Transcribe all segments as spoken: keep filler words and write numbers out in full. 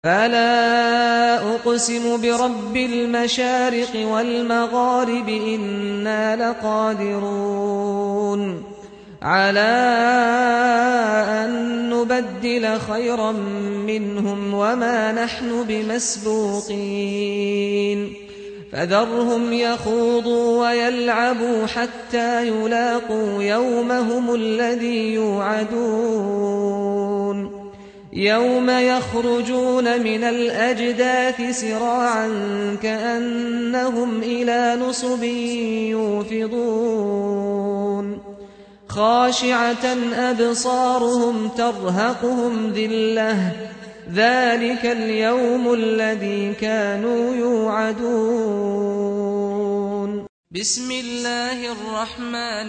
فلا أقسم برب المشارق والمغارب إنا لقادرون على أن نبدل خيرا منهم وما نحن بمسبوقين فذرهم يخوضوا ويلعبوا حتى يلاقوا يومهم الذي يوعدون يوم يخرجون من الأجداث سراعا كأنهم إلى نصب يوفضون خاشعة أبصارهم ترهقهم ذلة ذلك اليوم الذي كانوا يوعدون. بسم الله الرحمن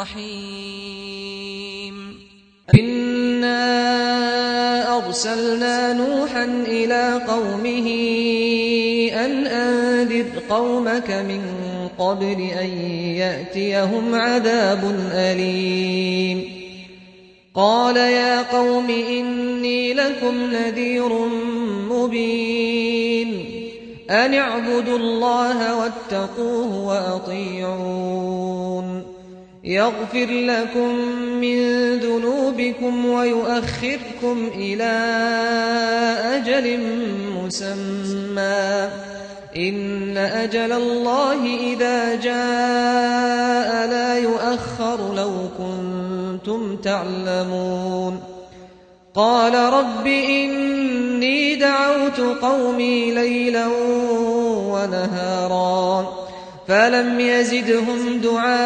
الرحيم. إنا أرسلنا نوحا إلى قومه أن أنذر قومك من قبل أن يأتيهم عذاب أليم. قال يا قوم إني لكم نذير مبين أن اعبدوا الله واتقوه وأطيعون يغفر لكم من ذنوبكم ويؤخركم إلى أجل مسمى إن أجل الله إذا جاء لا يؤخر لو كنتم تعلمون. قال رب إني دعوت قومي ليلا ونهارا فلم يزدهم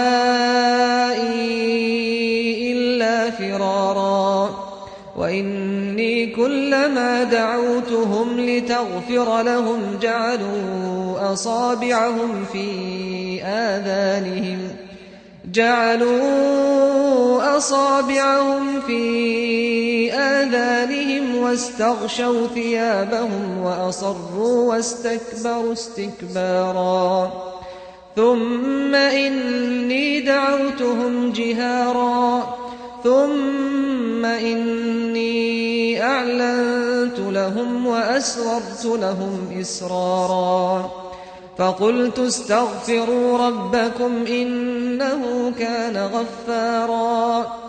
دعائي إلا فرارا وإني كلما دعوتهم لتغفر لهم جعلوا أصابعهم في آذانهم جعلوا أصابعهم في آذانهم واستغشوا ثيابهم وأصروا واستكبروا استكبارا ثم إني دعوتهم جهارا ثم إني أعلنت لهم وأسررت لهم إسرارا فقلت استغفروا ربكم إنه كان غفارا